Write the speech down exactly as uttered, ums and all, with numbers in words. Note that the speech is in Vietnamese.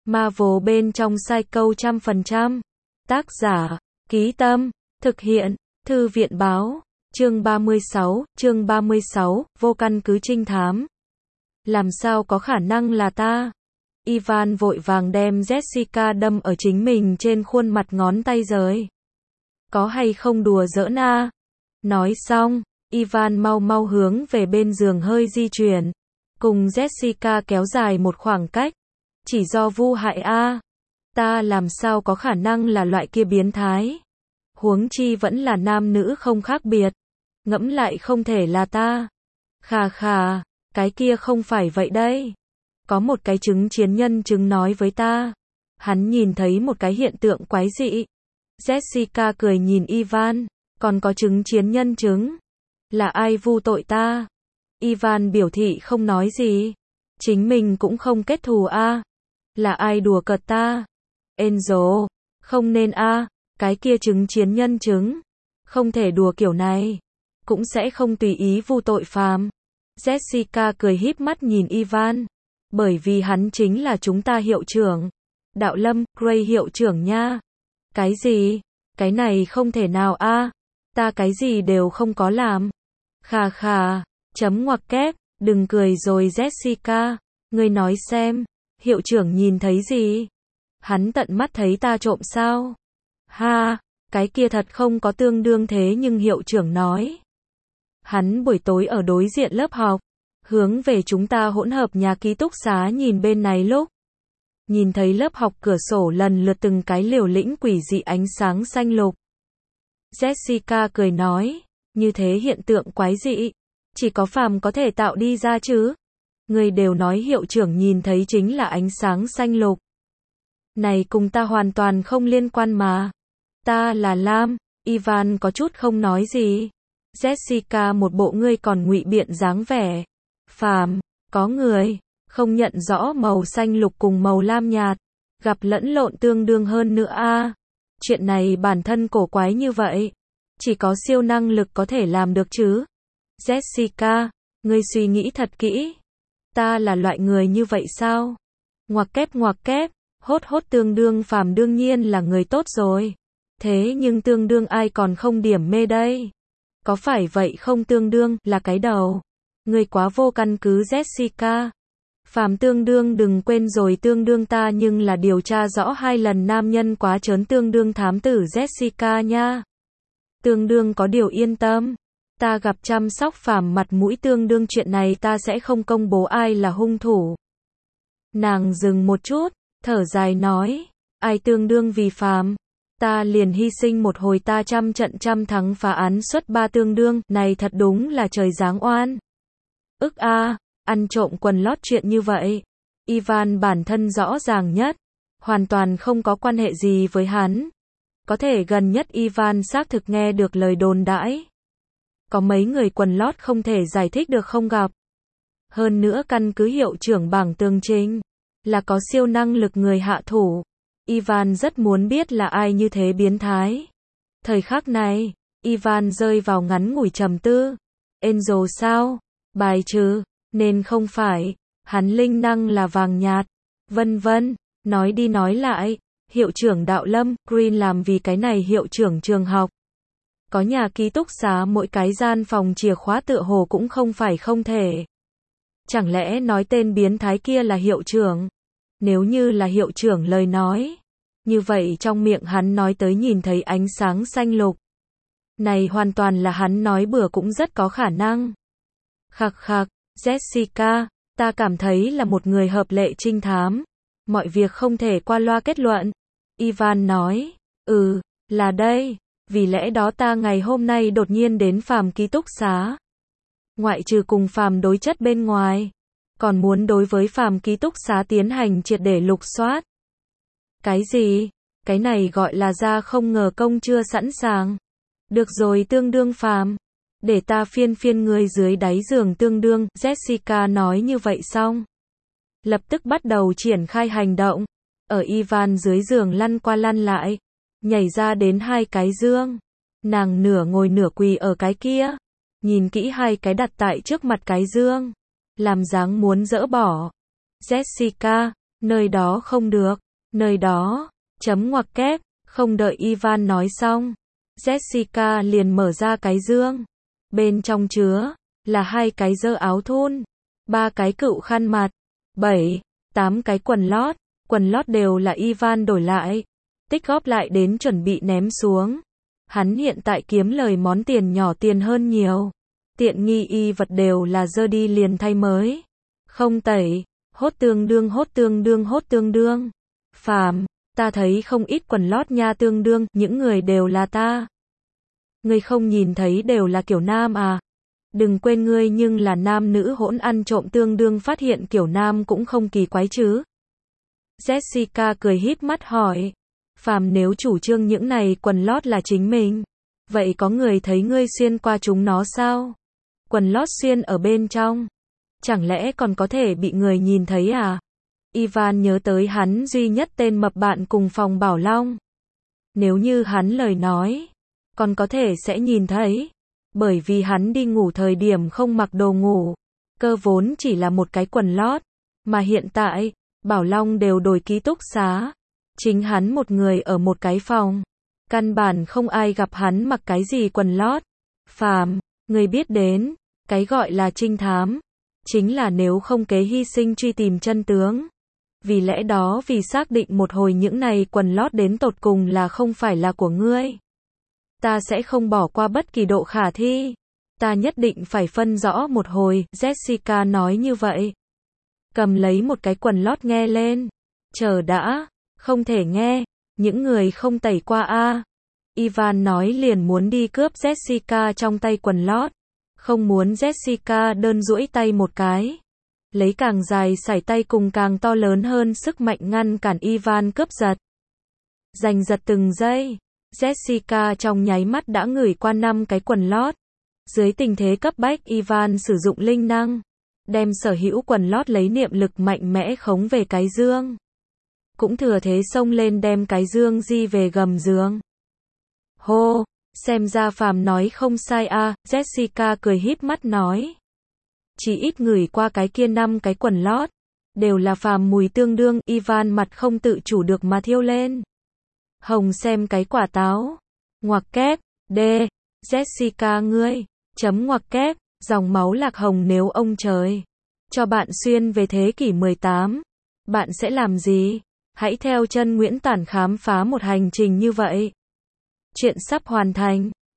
Marvel bên trong Psycho trăm phần trăm. Tác giả, Ký Tâm, thực hiện, Thư viện Báo, chương ba mươi sáu, chương ba mươi sáu, vô căn cứ trinh thám. Làm sao có khả năng là ta? Ivan vội vàng đem Jessica đâm ở chính mình trên khuôn mặt ngón tay rời. Có hay không đùa giỡn a? Nói xong, Ivan mau mau hướng về bên giường hơi di chuyển, cùng Jessica kéo dài một khoảng cách. Chỉ do vu hại a? Ta làm sao có khả năng là loại kia biến thái? Huống chi vẫn là nam nữ không khác biệt. Ngẫm lại không thể là ta. Khà khà, cái kia không phải vậy đây. Có một cái chứng chiến nhân chứng nói với ta. Hắn nhìn thấy một cái hiện tượng quái dị. Jessica cười nhìn Ivan, còn có chứng chiến nhân chứng. Là ai vu tội ta? Ivan biểu thị không nói gì. Chính mình cũng không kết thù a. Là ai đùa cợt ta? Angel, không nên a, cái kia chứng chiến nhân chứng. Không thể đùa kiểu này. Cũng sẽ không tùy ý vu tội phàm. Jessica cười híp mắt nhìn Ivan. Bởi vì hắn chính là chúng ta hiệu trưởng. Đạo Lâm, Gray hiệu trưởng nha. Cái gì? Cái này không thể nào a. Ta cái gì đều không có làm. Khà khà, chấm ngoặc kép, đừng cười rồi Jessica. Ngươi nói xem, hiệu trưởng nhìn thấy gì? Hắn tận mắt thấy ta trộm sao? Ha, cái kia thật không có tương đương thế nhưng hiệu trưởng nói. Hắn buổi tối ở đối diện lớp học, hướng về chúng ta hỗn hợp nhà ký túc xá nhìn bên này lúc. Nhìn thấy lớp học cửa sổ lần lượt từng cái liều lĩnh quỷ dị ánh sáng xanh lục. Jessica cười nói, như thế hiện tượng quái dị, chỉ có phàm có thể tạo đi ra chứ. Người đều nói hiệu trưởng nhìn thấy chính là ánh sáng xanh lục. Này cùng ta hoàn toàn không liên quan mà. Ta là Lam. Ivan có chút không nói gì. Jessica một bộ ngươi còn ngụy biện dáng vẻ. Phàm, có người không nhận rõ màu xanh lục cùng màu lam nhạt, gặp lẫn lộn tương đương hơn nữa a. Chuyện này bản thân cổ quái như vậy, chỉ có siêu năng lực có thể làm được chứ. Jessica, ngươi suy nghĩ thật kỹ. Ta là loại người như vậy sao? Ngoặc kép ngoặc kép, hốt hốt tương đương phàm đương nhiên là người tốt rồi. Thế nhưng tương đương ai còn không điểm mê đây? Có phải vậy không tương đương là cái đầu? Ngươi quá vô căn cứ Jessica. Phàm tương đương đừng quên rồi tương đương ta nhưng là điều tra rõ hai lần nam nhân quá trớn tương đương thám tử Jessica nha. Tương đương có điều yên tâm. Ta gặp chăm sóc phàm mặt mũi tương đương chuyện này ta sẽ không công bố ai là hung thủ. Nàng dừng một chút, thở dài nói, ai tương đương vì phàm, ta liền hy sinh một hồi ta trăm trận trăm thắng phá án suất ba tương đương, này thật đúng là trời giáng oan. Ức a, ăn trộm quần lót chuyện như vậy. Ivan bản thân rõ ràng nhất, hoàn toàn không có quan hệ gì với hắn. Có thể gần nhất Ivan xác thực nghe được lời đồn đãi. Có mấy người quần lót không thể giải thích được không gặp. Hơn nữa căn cứ hiệu trưởng bảng tường trình, là có siêu năng lực người hạ thủ. Ivan rất muốn biết là ai như thế biến thái. Thời khắc này, Ivan rơi vào ngắn ngủi trầm tư. Angel sao? Bài trừ, nên không phải, hắn linh năng là vàng nhạt, vân vân, nói đi nói lại, hiệu trưởng Đạo Lâm, Green làm vì cái này hiệu trưởng trường học. Có nhà ký túc xá mỗi cái gian phòng chìa khóa tựa hồ cũng không phải không thể. Chẳng lẽ nói tên biến thái kia là hiệu trưởng? Nếu như là hiệu trưởng lời nói, như vậy trong miệng hắn nói tới nhìn thấy ánh sáng xanh lục. Này hoàn toàn là hắn nói bừa cũng rất có khả năng. Khặc khặc, Jessica, ta cảm thấy là một người hợp lệ trinh thám. Mọi việc không thể qua loa kết luận. Ivan nói, ừ, là đây, vì lẽ đó ta ngày hôm nay đột nhiên đến phàm ký túc xá. Ngoại trừ cùng phàm đối chất bên ngoài, còn muốn đối với phàm ký túc xá tiến hành triệt để lục soát. Cái gì? Cái này gọi là ra không ngờ công chưa sẵn sàng. Được rồi tương đương phàm. Để ta phiên phiên người dưới đáy giường tương đương, Jessica nói như vậy xong. Lập tức bắt đầu triển khai hành động. Ở Ivan dưới giường lăn qua lăn lại. Nhảy ra đến hai cái giường. Nàng nửa ngồi nửa quỳ ở cái kia. Nhìn kỹ hai cái đặt tại trước mặt cái giường. Làm dáng muốn dỡ bỏ. Jessica, Nơi đó không được, nơi đó, chấm ngoặc kép, không đợi Ivan nói xong. Jessica liền mở ra cái dương. Bên trong chứa, là hai cái dơ áo thun, ba cái cựu khăn mặt, bảy, tám cái quần lót, quần lót đều là Ivan đổi lại, tích góp lại đến chuẩn bị ném xuống. Hắn hiện tại kiếm lời món tiền nhỏ tiền hơn nhiều. Tiện nghi y vật đều là dơ đi liền thay mới. Không tẩy, hốt tương đương hốt tương đương hốt tương đương. Phàm, ta thấy không ít quần lót nha tương đương, những người đều là ta. Ngươi không nhìn thấy đều là kiểu nam à? Đừng quên ngươi nhưng là nam nữ hỗn ăn trộm tương đương phát hiện kiểu nam cũng không kỳ quái chứ. Jessica cười híp mắt hỏi. Phàm nếu chủ trương những này quần lót là chính mình, vậy có người thấy ngươi xuyên qua chúng nó sao? Quần lót xuyên ở bên trong, chẳng lẽ còn có thể bị người nhìn thấy à? Ivan nhớ tới hắn duy nhất tên mập bạn cùng phòng Bảo Long. Nếu như hắn lời nói, còn có thể sẽ nhìn thấy. Bởi vì hắn đi ngủ thời điểm không mặc đồ ngủ, cơ vốn chỉ là một cái quần lót. Mà hiện tại, Bảo Long đều đổi ký túc xá. Chính hắn một người ở một cái phòng. Căn bản không ai gặp hắn mặc cái gì quần lót. Phàm, người biết đến, cái gọi là trinh thám, chính là nếu không kế hy sinh truy tìm chân tướng. Vì lẽ đó vì xác định một hồi những này quần lót đến tột cùng là không phải là của ngươi, ta sẽ không bỏ qua bất kỳ độ khả thi. Ta nhất định phải phân rõ một hồi, Jessica nói như vậy. Cầm lấy một cái quần lót nghe lên. Chờ đã, không thể nghe, những người không tẩy qua a. Ivan nói liền muốn đi cướp Jessica trong tay quần lót. Không muốn Jessica đơn duỗi tay một cái. Lấy càng dài sải tay cùng càng to lớn hơn sức mạnh ngăn cản Ivan cướp giật. Giành giật từng giây. Jessica trong nháy mắt đã ngửi qua năm cái quần lót. Dưới tình thế cấp bách Ivan sử dụng linh năng. Đem sở hữu quần lót lấy niệm lực mạnh mẽ khống về cái dương. Cũng thừa thế xông lên đem cái dương di về gầm giường. Hô, xem ra Phàm nói không sai a, à, Jessica cười híp mắt nói. Chỉ ít ngửi qua cái kia năm cái quần lót. Đều là Phàm mùi tương đương, Ivan mặt không tự chủ được mà thiêu lên. Hồng xem cái quả táo. Ngoặc kép, D. Jessica ngươi. Chấm ngoặc kép, dòng máu lạc hồng nếu ông trời cho bạn xuyên về thế kỷ mười tám. Bạn sẽ làm gì? Hãy theo chân Nguyễn Tản khám phá một hành trình như vậy. Chuyện sắp hoàn thành.